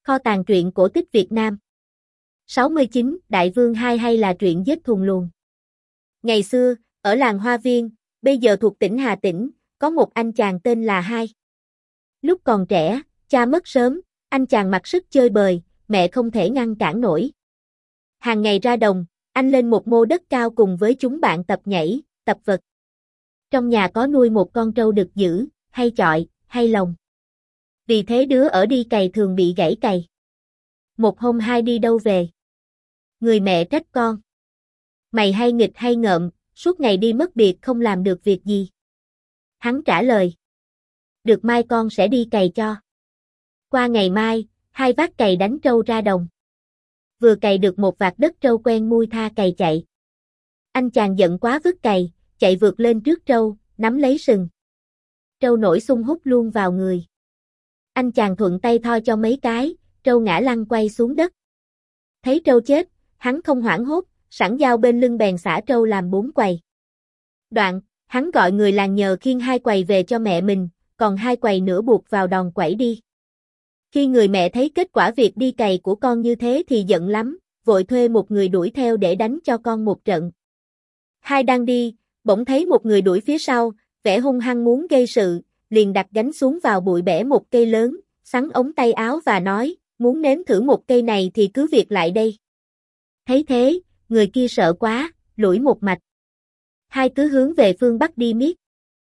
Kho tàng truyện cổ tích Việt Nam. 69. Đại Vương 2 hay là truyện giết thùng luồng. Ngày xưa, ở làng Hoa Viên, bây giờ thuộc tỉnh Hà Tĩnh, có một anh chàng tên là Hai. Lúc còn trẻ, cha mất sớm, anh chàng mặc sức chơi bời, mẹ không thể ngăn cản nổi. Hàng ngày ra đồng, anh lên một mô đất cao cùng với chúng bạn tập nhảy, tập vật. Trong nhà có nuôi một con trâu đực dữ, hay chọi, hay lồng. Vì thế đứa ở đi cày thường bị gãy cày. Một hôm Hai đi đâu về. Người mẹ trách con. Mày hay nghịch hay ngợm, suốt ngày đi mất biệt không làm được việc gì. Hắn trả lời. Được mai con sẽ đi cày cho. Qua ngày mai, Hai vác cày đánh trâu ra đồng. Vừa cày được một vạt đất trâu quen mui tha cày chạy. Anh chàng giận quá vứt cày, chạy vượt lên trước trâu, nắm lấy sừng. Trâu nổi xung hút luôn vào người. Anh chàng thuận tay thoi cho mấy cái, trâu ngã lăn quay xuống đất. Thấy trâu chết, hắn không hoảng hốt, sẵn dao bên lưng bèn xả trâu làm 4 quầy. Đoạn, hắn gọi người làng nhờ khiêng 2 quầy về cho mẹ mình, còn 2 quầy nữa buộc vào đòn quẩy đi. Khi người mẹ thấy kết quả việc đi cày của con như thế thì giận lắm, vội thuê một người đuổi theo để đánh cho con một trận. Hai đang đi, bỗng thấy một người đuổi phía sau, vẻ hung hăng muốn gây sự, liền đặt gánh xuống vào bụi bẻ một cây lớn, xắn ống tay áo và nói, muốn nếm thử một cây này thì cứ việc lại đây. Thấy thế, người kia sợ quá, lủi một mạch. Hai cứ hướng về phương Bắc đi miết.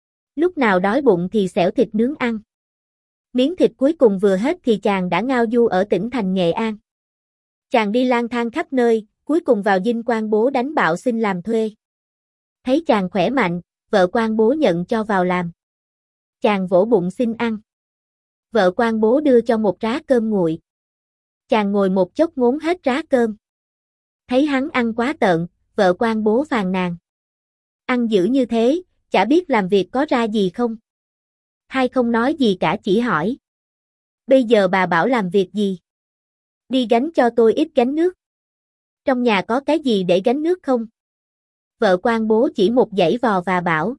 Lúc nào đói bụng thì xẻo thịt nướng ăn. Miếng thịt cuối cùng vừa hết thì chàng đã ngao du ở tỉnh thành Nghệ An. Chàng đi lang thang khắp nơi, cuối cùng vào dinh quan bố đánh bạo xin làm thuê. Thấy chàng khỏe mạnh, vợ quan bố nhận cho vào làm. Chàng vỗ bụng xin ăn. Vợ quan bố đưa cho một rá cơm nguội. Chàng ngồi một chốc ngốn hết rá cơm. Thấy hắn ăn quá tợn, vợ quan bố phàn nàn. Ăn dữ như thế, chả biết làm việc có ra gì không? Hai không nói gì cả chỉ hỏi. Bây giờ bà bảo làm việc gì? Đi gánh cho tôi ít gánh nước. Trong nhà có cái gì để gánh nước không? Vợ quan bố chỉ một dãy vò và bảo.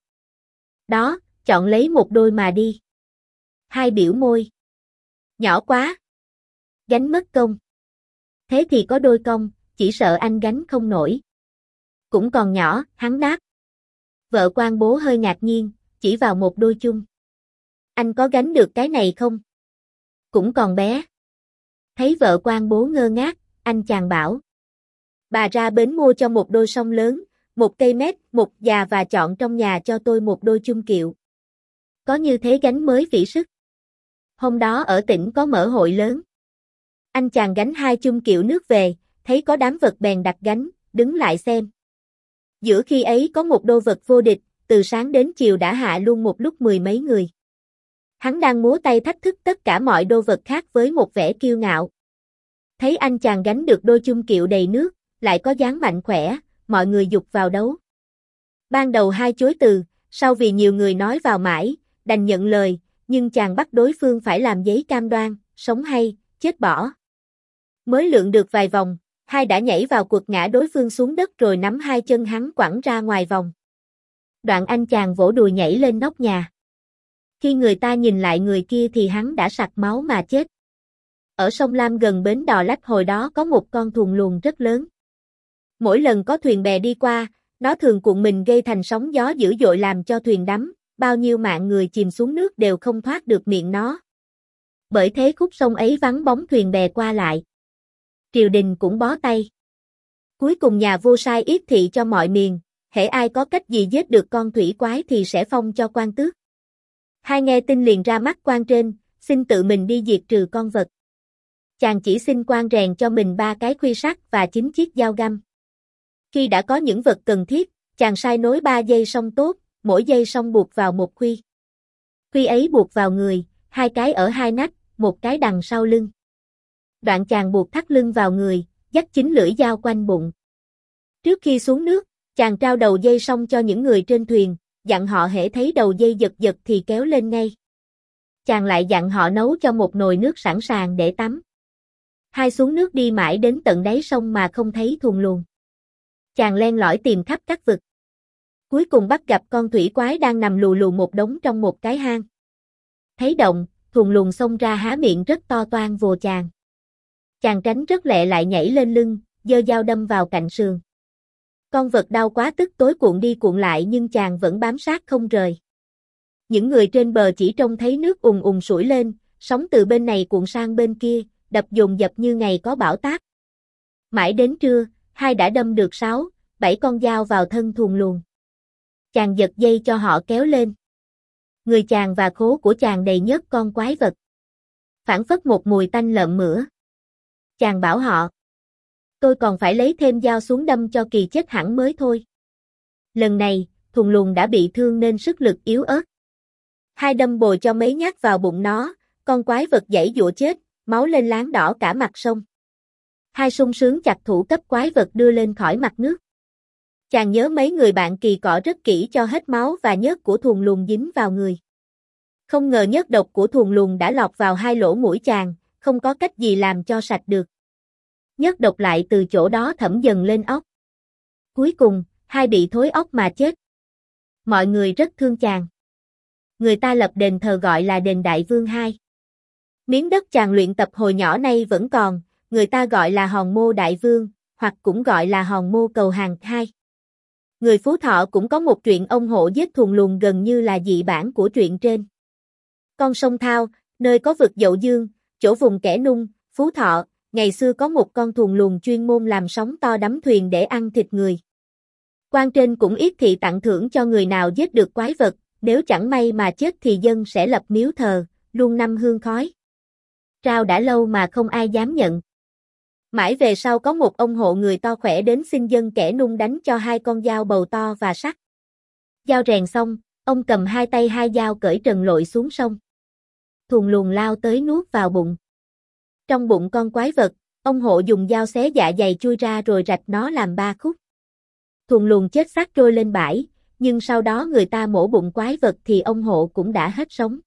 Đó, chọn lấy một đôi mà đi. Hai biểu môi. Nhỏ quá. Gánh mất công. Thế thì có đôi công, chỉ sợ anh gánh không nổi. Cũng còn nhỏ, hắn đáp. Vợ quan bố hơi ngạc nhiên, chỉ vào một đôi chung. Anh có gánh được cái này không? Cũng còn bé. Thấy vợ quan bố ngơ ngác, anh chàng bảo. Bà ra bến mua cho một đôi song lớn, một cây mét, một già và chọn trong nhà cho tôi một đôi chung kiệu. Có như thế gánh mới vĩ sức. Hôm đó ở tỉnh có mở hội lớn. Anh chàng gánh 2 chung kiệu nước về, thấy có đám vật bèn đặt gánh, đứng lại xem. Giữa khi ấy có một đô vật vô địch, từ sáng đến chiều đã hạ luôn một lúc 10 mấy người. Hắn đang múa tay thách thức tất cả mọi đô vật khác với một vẻ kiêu ngạo. Thấy anh chàng gánh được đôi chung kiệu đầy nước, lại có dáng mạnh khỏe, mọi người giục vào đấu. Ban đầu Hai chối từ, sau vì nhiều người nói vào mãi, đành nhận lời, nhưng chàng bắt đối phương phải làm giấy cam đoan, sống hay, chết bỏ. Mới lượn được vài vòng, Hai đã nhảy vào quật ngã đối phương xuống đất rồi nắm 2 chân hắn quẳng ra ngoài vòng. Đoạn anh chàng vỗ đùi nhảy lên nóc nhà. Khi người ta nhìn lại người kia thì hắn đã sặc máu mà chết. Ở sông Lam gần bến Đò Lách hồi đó có một con thùng luồng rất lớn. Mỗi lần có thuyền bè đi qua, nó thường cuộn mình gây thành sóng gió dữ dội làm cho thuyền đắm, bao nhiêu mạng người chìm xuống nước đều không thoát được miệng nó. Bởi thế khúc sông ấy vắng bóng thuyền bè qua lại. Triều đình cũng bó tay. Cuối cùng nhà vua sai yết thị cho mọi miền, hễ ai có cách gì giết được con thủy quái thì sẽ phong cho quan tước. Hai nghe tin liền ra mắt quan trên, xin tự mình đi diệt trừ con vật. Chàng chỉ xin quan rèn cho mình 3 cái khuy sắt và 9 chiếc dao găm. Khi đã có những vật cần thiết, chàng sai nối 3 dây song tốt, mỗi dây song buộc vào một khuy. Khuy ấy buộc vào người, 2 cái ở 2 nách, một cái đằng sau lưng. Đoạn chàng buộc thắt lưng vào người, dắt 9 lưỡi dao quanh bụng. Trước khi xuống nước, chàng trao đầu dây song cho những người trên thuyền, dặn họ hễ thấy đầu dây giật giật thì kéo lên ngay. Chàng lại dặn họ nấu cho một nồi nước sẵn sàng để tắm. Hai xuống nước đi mãi đến tận đáy sông mà không thấy thùng luồng. Chàng len lỏi tìm khắp các vực. Cuối cùng bắt gặp con thủy quái đang nằm lù lù một đống trong một cái hang. Thấy động, thùng luồng xông ra há miệng rất to toang vồ chàng. Chàng tránh rất lẹ lại nhảy lên lưng, giơ dao đâm vào cạnh sườn. Con vật đau quá tức tối cuộn đi cuộn lại nhưng chàng vẫn bám sát không rời. Những người trên bờ chỉ trông thấy nước ùn ùn sủi lên, sóng từ bên này cuộn sang bên kia, đập dồn dập như ngày có bão táp. Mãi đến trưa, hai đã đâm được 6, 7 con dao vào thân thuồng luồng. Chàng giật dây cho họ kéo lên. Người chàng và khố của chàng đầy nhớt con quái vật. Phảng phất một mùi tanh lợm mửa. Chàng bảo họ: tôi còn phải lấy thêm dao xuống đâm cho kỳ chết hẳn mới thôi. Lần này, thuồng luồng đã bị thương nên sức lực yếu ớt. Hai đâm bồi cho mấy nhát vào bụng nó, con quái vật giãy giụa chết, máu lên láng đỏ cả mặt sông. Hai sung sướng chặt thủ cấp quái vật đưa lên khỏi mặt nước. Chàng nhớ mấy người bạn kỳ cọ rất kỹ cho hết máu và nhớt của thuồng luồng dính vào người. Không ngờ nhớt độc của thuồng luồng đã lọt vào hai lỗ mũi chàng, không có cách gì làm cho sạch được. Nhớt độc lại từ chỗ đó thẩm dần lên óc. Cuối cùng, hai bị thối óc mà chết. Mọi người rất thương chàng. Người ta lập đền thờ gọi là đền Đại Vương 2. Miếng đất chàng luyện tập hồi nhỏ nay vẫn còn, người ta gọi là Hòn Mô Đại Vương, hoặc cũng gọi là Hòn Mô Cầu Hàng 2. Người Phú Thọ cũng có một truyện ông hộ giết thuồng luồng gần như là dị bản của truyện trên. Con sông Thao, nơi có vực Dậu Dương, chỗ vùng Kẻ Nung, Phú Thọ, ngày xưa có một con thuồng luồng chuyên môn làm sóng to đắm thuyền để ăn thịt người. Quan trên cũng yết thị tặng thưởng cho người nào giết được quái vật, nếu chẳng may mà chết thì dân sẽ lập miếu thờ, luôn năm hương khói. Trao đã lâu mà không ai dám nhận. Mãi về sau có một ông hộ người to khỏe đến xin dân Kẻ Nung đánh cho hai con dao bầu to và sắt. Dao rèn xong, ông cầm hai tay hai dao cởi trần lội xuống sông. Thuồng luồng lao tới nuốt vào bụng. Trong bụng con quái vật, ông hộ dùng dao xé dạ dày chui ra rồi rạch nó làm 3 khúc. Thuồng luồng chết xác trôi lên bãi, nhưng sau đó người ta mổ bụng quái vật thì ông hộ cũng đã hết sống.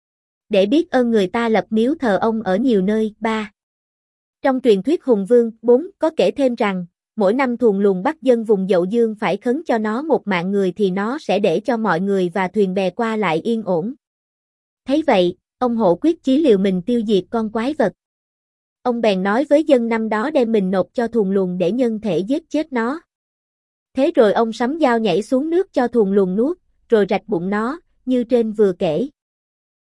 Để biết ơn người ta lập miếu thờ ông ở nhiều nơi. 3. Trong truyền thuyết Hùng Vương 4 có kể thêm rằng, mỗi năm thuồng luồng bắt dân vùng Dậu Dương phải khấn cho nó một mạng người thì nó sẽ để cho mọi người và thuyền bè qua lại yên ổn. Thấy vậy, ông hộ quyết chí liều mình tiêu diệt con quái vật. Ông bèn nói với dân năm đó đem mình nộp cho thuồng luồng để nhân thể giết chết nó. Thế rồi ông sắm dao nhảy xuống nước cho thuồng luồng nuốt, rồi rạch bụng nó, như trên vừa kể.